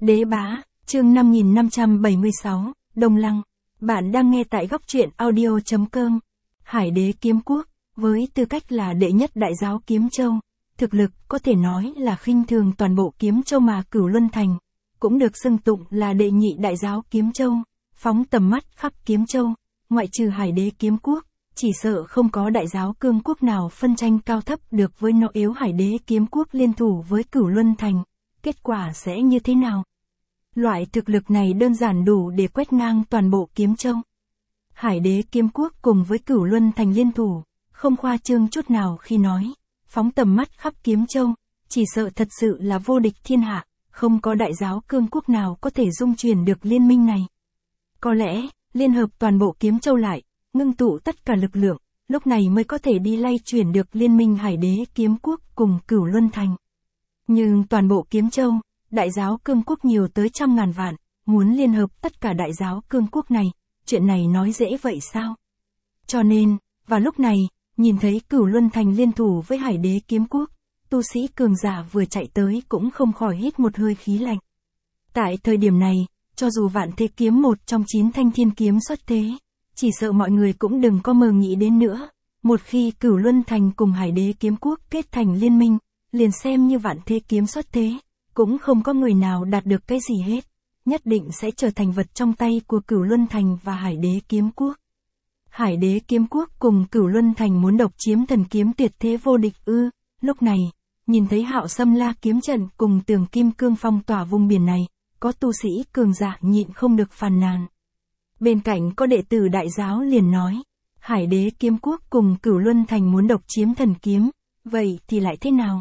Đế Bá, chương 5576, Đông Lăng. Bạn đang nghe tại góc truyện audio.com. Hải đế kiếm quốc, với tư cách là đệ nhất đại giáo Kiếm Châu, thực lực có thể nói là khinh thường toàn bộ Kiếm Châu mà Cửu Luân Thành, cũng được xưng tụng là đệ nhị đại giáo Kiếm Châu, phóng tầm mắt khắp Kiếm Châu, ngoại trừ Hải đế kiếm quốc, chỉ sợ không có đại giáo cương quốc nào phân tranh cao thấp được với nó. Yếu Hải đế kiếm quốc liên thủ với Cửu Luân Thành, kết quả sẽ như thế nào? Loại thực lực này đơn giản đủ để quét ngang toàn bộ Kiếm Châu. Hải đế kiếm quốc cùng với Cửu Luân Thành liên thủ, không khoa trương chút nào khi nói, phóng tầm mắt khắp Kiếm Châu, chỉ sợ thật sự là vô địch thiên hạ, không có đại giáo cương quốc nào có thể dung chuyển được liên minh này. Có lẽ, liên hợp toàn bộ Kiếm Châu lại, ngưng tụ tất cả lực lượng, lúc này mới có thể đi lay chuyển được liên minh Hải đế kiếm quốc cùng Cửu Luân Thành. Nhưng toàn bộ Kiếm Châu, đại giáo cương quốc nhiều tới trăm ngàn vạn, muốn liên hợp tất cả đại giáo cương quốc này, chuyện này nói dễ vậy sao? Cho nên, vào lúc này, nhìn thấy Cửu Luân Thành liên thủ với Hải đế kiếm quốc, tu sĩ cường giả vừa chạy tới cũng không khỏi hít một hơi khí lạnh. Tại thời điểm này, cho dù Vạn Thế Kiếm một trong 9 thanh thiên kiếm xuất thế, chỉ sợ mọi người cũng đừng có mơ nghĩ đến nữa. Một khi Cửu Luân Thành cùng Hải đế kiếm quốc kết thành liên minh, liền xem như Vạn Thế Kiếm xuất thế, cũng không có người nào đạt được cái gì hết, nhất định sẽ trở thành vật trong tay của Cửu Luân Thành và Hải đế kiếm quốc. Hải đế kiếm quốc cùng Cửu Luân Thành muốn độc chiếm thần kiếm tuyệt thế vô địch ư? Lúc này, nhìn thấy Hạo Sâm La kiếm trận cùng Tường Kim Cương phong tỏa vùng biển này, có tu sĩ cường giả nhịn không được phàn nàn. Bên cạnh có đệ tử đại giáo liền nói, Hải đế kiếm quốc cùng Cửu Luân Thành muốn độc chiếm thần kiếm, vậy thì lại thế nào?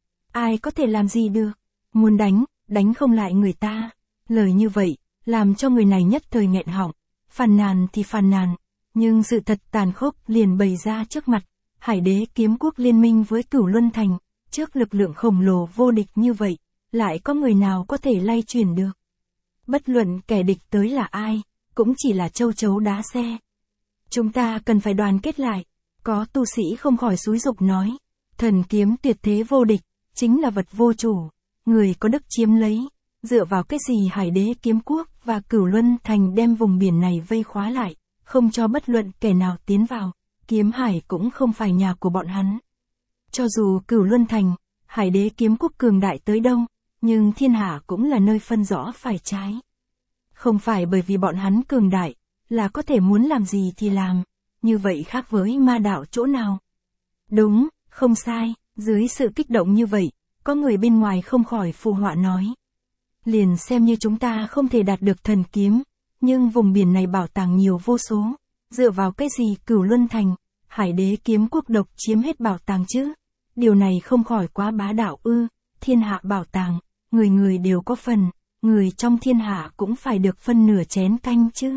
Ai có thể làm gì được? Muốn đánh không lại người ta. Lời như vậy, làm cho người này nhất thời nghẹn họng, phàn nàn thì phàn nàn, nhưng sự thật tàn khốc liền bày ra trước mặt. Hải đế kiếm quốc liên minh với Cửu Luân Thành, trước lực lượng khổng lồ vô địch như vậy, lại có người nào có thể lay chuyển được? Bất luận kẻ địch tới là ai, cũng chỉ là châu chấu đá xe. Chúng ta cần phải đoàn kết lại. Có tu sĩ không khỏi xúi dục nói, thần kiếm tuyệt thế vô địch, chính là vật vô chủ, người có đức chiếm lấy. Dựa vào cái gì Hải đế kiếm quốc và Cửu Luân Thành đem vùng biển này vây khóa lại, không cho bất luận kẻ nào tiến vào? Kiếm hải cũng không phải nhà của bọn hắn. Cho dù Cửu Luân Thành, Hải đế kiếm quốc cường đại tới đâu, nhưng thiên hạ cũng là nơi phân rõ phải trái. Không phải bởi vì bọn hắn cường đại, là có thể muốn làm gì thì làm, như vậy khác với ma đạo chỗ nào? Đúng, không sai, dưới sự kích động như vậy, có người bên ngoài không khỏi phụ họa nói. Liền xem như chúng ta không thể đạt được thần kiếm, nhưng vùng biển này bảo tàng nhiều vô số, dựa vào cái gì Cửu Luân Thành, Hải đế kiếm quốc độc chiếm hết bảo tàng chứ? Điều này không khỏi quá bá đạo ư? Thiên hạ bảo tàng, người người đều có phần, người trong thiên hạ cũng phải được phân nửa chén canh chứ.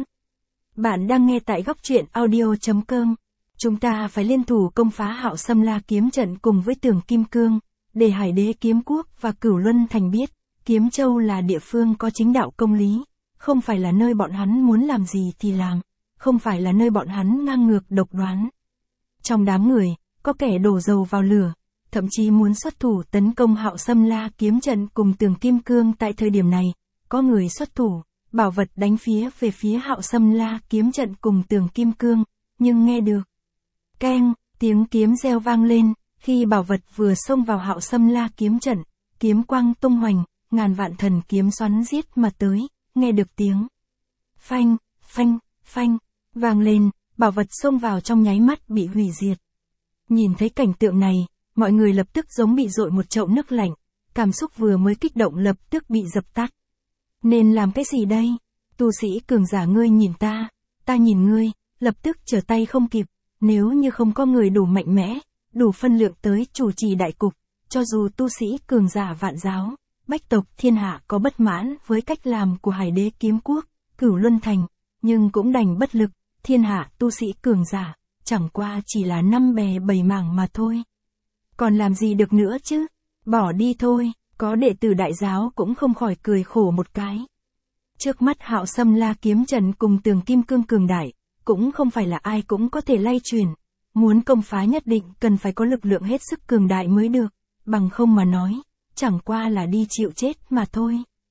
Bạn đang nghe tại góc truyện audio.com. Chúng ta phải liên thủ công phá Hạo Sâm La kiếm trận cùng với Tường Kim Cương, để Hải đế kiếm quốc và Cửu Luân Thành biết, Kiếm Châu là địa phương có chính đạo công lý, không phải là nơi bọn hắn muốn làm gì thì làm, không phải là nơi bọn hắn ngang ngược độc đoán. Trong đám người, có kẻ đổ dầu vào lửa, thậm chí muốn xuất thủ tấn công Hạo Sâm La kiếm trận cùng Tường Kim Cương. Tại thời điểm này, có người xuất thủ, bảo vật đánh về phía Hạo Sâm La kiếm trận cùng Tường Kim Cương, nhưng nghe được keng, tiếng kiếm reo vang lên, khi bảo vật vừa xông vào Hạo Sâm La kiếm trận, kiếm quang tung hoành, ngàn vạn thần kiếm xoắn giết mà tới, nghe được tiếng phanh, phanh, phanh, vang lên, bảo vật xông vào trong nháy mắt bị hủy diệt. Nhìn thấy cảnh tượng này, mọi người lập tức giống bị dội một chậu nước lạnh, cảm xúc vừa mới kích động lập tức bị dập tắt. Nên làm cái gì đây? Tu sĩ cường giả ngươi nhìn ta nhìn ngươi, lập tức trở tay không kịp, nếu như không có người đủ mạnh mẽ, đủ phân lượng tới chủ trì đại cục, cho dù tu sĩ cường giả vạn giáo, bách tộc thiên hạ có bất mãn với cách làm của Hải đế kiếm quốc, Cửu Luân Thành, nhưng cũng đành bất lực. Thiên hạ tu sĩ cường giả, chẳng qua chỉ là năm bè bảy mảng mà thôi. Còn làm gì được nữa chứ? Bỏ đi thôi. Có đệ tử đại giáo cũng không khỏi cười khổ một cái. Trước mắt Hạo Sâm La kiếm trận cùng Tường Kim Cương cường đại, cũng không phải là ai cũng có thể lay chuyển. Muốn công phá nhất định cần phải có lực lượng hết sức cường đại mới được, bằng không mà nói, chẳng qua là đi chịu chết mà thôi.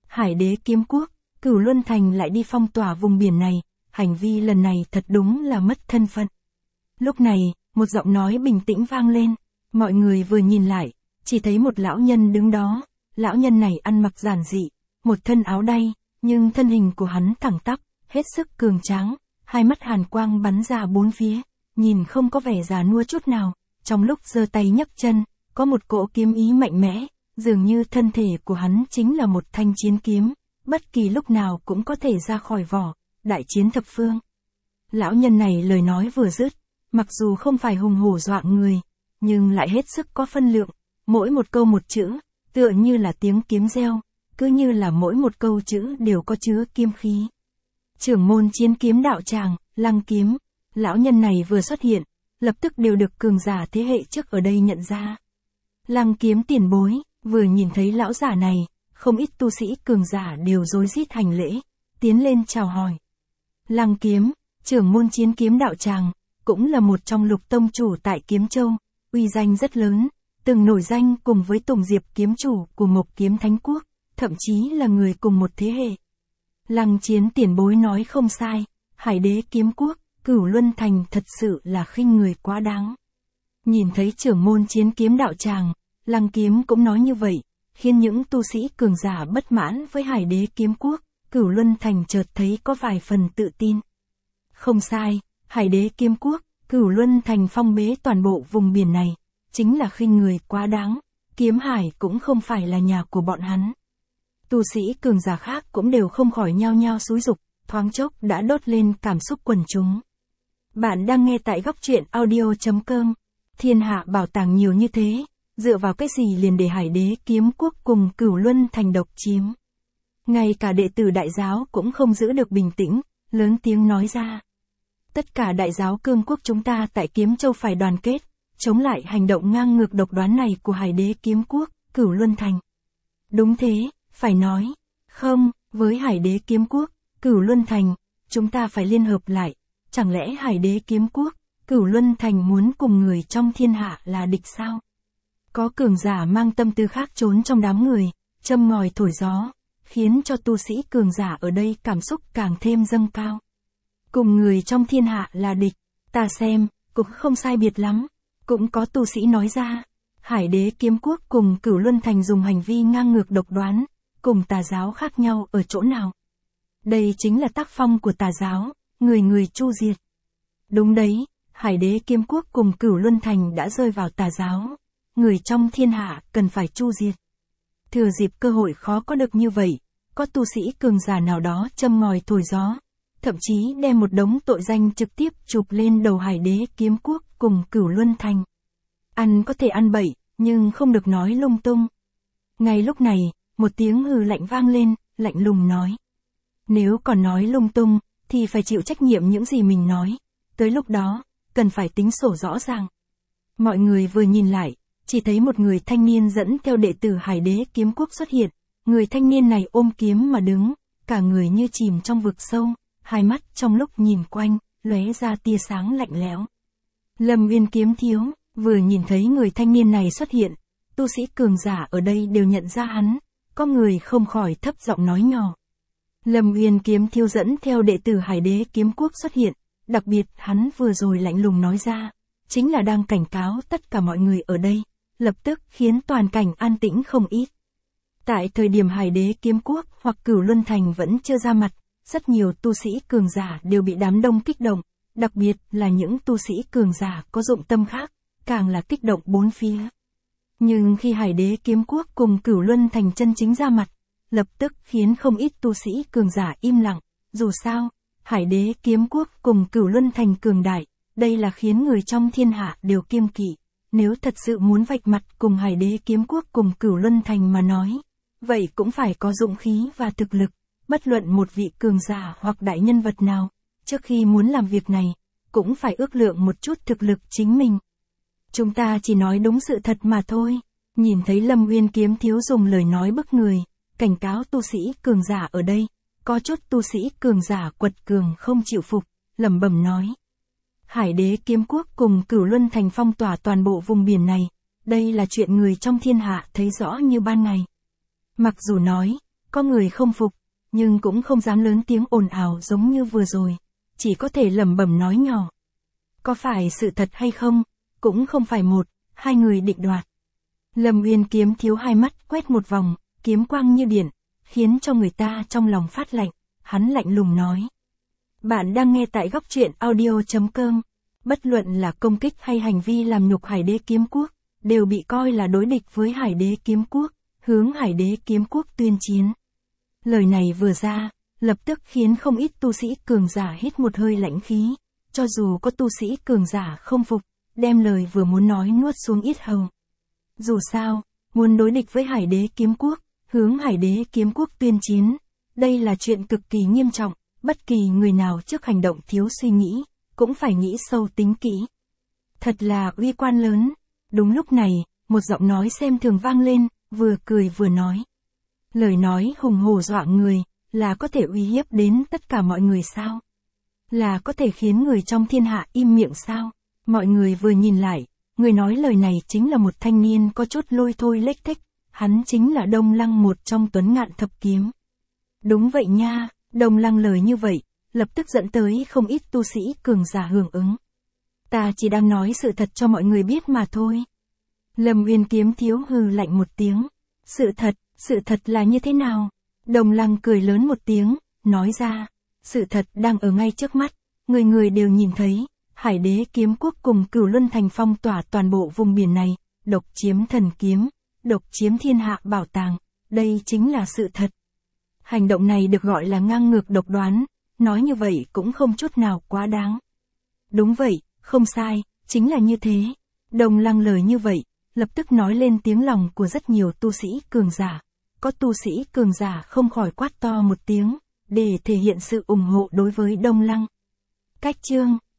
Hải đế kiếm quốc, Cửu Luân Thành lại đi phong tỏa vùng biển này, hành vi lần này thật đúng là mất thân phận. Lúc này, một giọng nói bình tĩnh vang lên, mọi người vừa nhìn lại, chỉ thấy một lão nhân đứng đó, lão nhân này ăn mặc giản dị, một thân áo đay, nhưng thân hình của hắn thẳng tắp, hết sức cường tráng, hai mắt hàn quang bắn ra bốn phía, nhìn không có vẻ già nua chút nào, trong lúc giơ tay nhấc chân, có một cỗ kiếm ý mạnh mẽ, dường như thân thể của hắn chính là một thanh chiến kiếm, bất kỳ lúc nào cũng có thể ra khỏi vỏ, đại chiến thập phương. Lão nhân này lời nói vừa dứt, mặc dù không phải hùng hổ dọa người, nhưng lại hết sức có phân lượng, mỗi một câu một chữ, tựa như là tiếng kiếm reo, cứ như là mỗi một câu chữ đều có chứa kiếm khí. Trưởng môn chiến kiếm đạo tràng, Lăng Kiếm, lão nhân này vừa xuất hiện, lập tức đều được cường giả thế hệ trước ở đây nhận ra. Lăng Kiếm tiền bối, vừa nhìn thấy lão giả này, không ít tu sĩ cường giả đều rối rít hành lễ, tiến lên chào hỏi. Lăng Kiếm, trưởng môn chiến kiếm đạo tràng, cũng là một trong lục tông chủ tại Kiếm Châu, uy danh rất lớn, từng nổi danh cùng với Tùng Diệp kiếm chủ của Mộc Kiếm Thánh Quốc, thậm chí là người cùng một thế hệ. Lăng Chiến tiền bối nói không sai, Hải đế kiếm quốc, Cửu Luân Thành thật sự là khinh người quá đáng. Nhìn thấy trưởng môn chiến kiếm đạo tràng, Lăng Kiếm cũng nói như vậy, khiến những tu sĩ cường giả bất mãn với Hải đế kiếm quốc, Cửu Luân Thành chợt thấy có vài phần tự tin. Không sai, Hải đế kiếm quốc, Cửu Luân Thành phong bế toàn bộ vùng biển này, chính là khinh người quá đáng, Kiếm Hải cũng không phải là nhà của bọn hắn. Tu sĩ cường giả khác cũng đều không khỏi nhao nhao xúi dục, thoáng chốc đã đốt lên cảm xúc quần chúng. Bạn đang nghe tại góc truyện audio.com. Thiên hạ bảo tàng nhiều như thế, dựa vào cái gì liền để Hải đế kiếm quốc cùng Cửu Luân Thành độc chiếm. Ngay cả đệ tử đại giáo cũng không giữ được bình tĩnh, lớn tiếng nói ra. Tất cả đại giáo cương quốc chúng ta tại Kiếm Châu phải đoàn kết, chống lại hành động ngang ngược độc đoán này của Hải đế kiếm quốc, Cửu Luân Thành. Đúng thế, phải nói, không, với Hải đế kiếm quốc, Cửu Luân Thành, chúng ta phải liên hợp lại, chẳng lẽ Hải đế kiếm quốc, Cửu Luân Thành muốn cùng người trong thiên hạ là địch sao? Có cường giả mang tâm tư khác trốn trong đám người, châm ngòi thổi gió, khiến cho tu sĩ cường giả ở đây cảm xúc càng thêm dâng cao. Cùng người trong thiên hạ là địch, ta xem, cũng không sai biệt lắm. Cũng có tu sĩ nói ra, Hải đế kiếm quốc cùng Cửu Luân Thành dùng hành vi ngang ngược độc đoán, cùng tà giáo khác nhau ở chỗ nào? Đây chính là tác phong của tà giáo, người người chu diệt. Đúng đấy, Hải đế kiếm quốc cùng Cửu Luân Thành đã rơi vào tà giáo, người trong thiên hạ cần phải chu diệt. Thừa dịp cơ hội khó có được như vậy, có tu sĩ cường giả nào đó châm ngòi thổi gió, thậm chí đem một đống tội danh trực tiếp chụp lên đầu Hải đế kiếm quốc cùng Cửu Luân Thành. Ăn có thể ăn bậy, nhưng không được nói lung tung. Ngay lúc này, một tiếng hừ lạnh vang lên, lạnh lùng nói. Nếu còn nói lung tung, thì phải chịu trách nhiệm những gì mình nói. Tới lúc đó, cần phải tính sổ rõ ràng. Mọi người vừa nhìn lại, chỉ thấy một người thanh niên dẫn theo đệ tử Hải đế kiếm quốc xuất hiện. Người thanh niên này ôm kiếm mà đứng, cả người như chìm trong vực sâu, hai mắt trong lúc nhìn quanh, lóe ra tia sáng lạnh lẽo. Lâm Uyên kiếm thiếu, vừa nhìn thấy người thanh niên này xuất hiện, tu sĩ cường giả ở đây đều nhận ra hắn, có người không khỏi thấp giọng nói nhỏ. Lâm Uyên kiếm thiếu dẫn theo đệ tử Hải đế kiếm quốc xuất hiện, đặc biệt hắn vừa rồi lạnh lùng nói ra, chính là đang cảnh cáo tất cả mọi người ở đây, lập tức khiến toàn cảnh an tĩnh không ít. Tại thời điểm Hải đế kiếm quốc hoặc Cửu Luân Thành vẫn chưa ra mặt, rất nhiều tu sĩ cường giả đều bị đám đông kích động, đặc biệt là những tu sĩ cường giả có dụng tâm khác, càng là kích động bốn phía. Nhưng khi Hải đế kiếm quốc cùng Cửu Luân Thành chân chính ra mặt, lập tức khiến không ít tu sĩ cường giả im lặng, dù sao, Hải đế kiếm quốc cùng Cửu Luân Thành cường đại, đây là khiến người trong thiên hạ đều kiêng kỵ, nếu thật sự muốn vạch mặt cùng Hải đế kiếm quốc cùng Cửu Luân Thành mà nói, vậy cũng phải có dũng khí và thực lực, bất luận một vị cường giả hoặc đại nhân vật nào, trước khi muốn làm việc này, cũng phải ước lượng một chút thực lực chính mình. Chúng ta chỉ nói đúng sự thật mà thôi. Nhìn thấy Lâm Uyên kiếm thiếu dùng lời nói bức người, cảnh cáo tu sĩ cường giả ở đây, có chút tu sĩ cường giả quật cường không chịu phục, lẩm bẩm nói. Hải đế kiếm quốc cùng Cửu Luân Thành phong tỏa toàn bộ vùng biển này, đây là chuyện người trong thiên hạ thấy rõ như ban ngày. Mặc dù nói, Có người không phục, nhưng cũng không dám lớn tiếng ồn ào giống như vừa rồi. Chỉ có thể lẩm bẩm nói nhỏ. Có phải sự thật hay không, cũng không phải một, hai người định đoạt. Lâm Uyên Kiếm Thiếu hai mắt quét một vòng, kiếm quang như điện, khiến cho người ta trong lòng phát lạnh. Hắn lạnh lùng nói. Bạn đang nghe tại góc truyện audio.com. Bất luận là công kích hay hành vi làm nhục Hải Đế Kiếm Quốc, đều bị coi là đối địch với Hải Đế Kiếm Quốc, hướng Hải Đế Kiếm Quốc tuyên chiến. Lời này vừa ra, lập tức khiến không ít tu sĩ cường giả hít một hơi lãnh khí, cho dù có tu sĩ cường giả không phục, đem lời vừa muốn nói nuốt xuống yết hầu. Dù sao, muốn đối địch với Hải Đế Kiếm Quốc, hướng Hải Đế Kiếm Quốc tuyên chiến, đây là chuyện cực kỳ nghiêm trọng, bất kỳ người nào trước hành động thiếu suy nghĩ, cũng phải nghĩ sâu tính kỹ. Thật là uy quan lớn. Đúng lúc này, một giọng nói xem thường vang lên, vừa cười vừa nói. Lời nói hùng hổ dọa người, là có thể uy hiếp đến tất cả mọi người sao? Là có thể khiến người trong thiên hạ im miệng sao? Mọi người vừa nhìn lại, người nói lời này chính là một thanh niên có chút lôi thôi lếch thếch, hắn chính là Đông Lăng, một trong Tuấn Ngạn Thập Kiếm. Đúng vậy nha, Đông Lăng lời như vậy, lập tức dẫn tới không ít tu sĩ cường giả hưởng ứng. Ta chỉ đang nói sự thật cho mọi người biết mà thôi. Lâm Uyên Kiếm Thiếu hừ lạnh một tiếng. Sự thật là như thế nào? Đông Lăng cười lớn một tiếng, nói ra. Sự thật đang ở ngay trước mắt, người người đều nhìn thấy. Hải Đế Kiếm Quốc cùng Cửu Luân Thành phong tỏa toàn bộ vùng biển này, độc chiếm thần kiếm, độc chiếm thiên hạ bảo tàng. Đây chính là sự thật. Hành động này được gọi là ngang ngược độc đoán, nói như vậy cũng không chút nào quá đáng. Đúng vậy, không sai, chính là như thế. Đông Lăng lời như vậy, lập tức nói lên tiếng lòng của rất nhiều tu sĩ cường giả. Có tu sĩ cường giả không khỏi quát to một tiếng, để thể hiện sự ủng hộ đối với Đông Lăng. Cách chương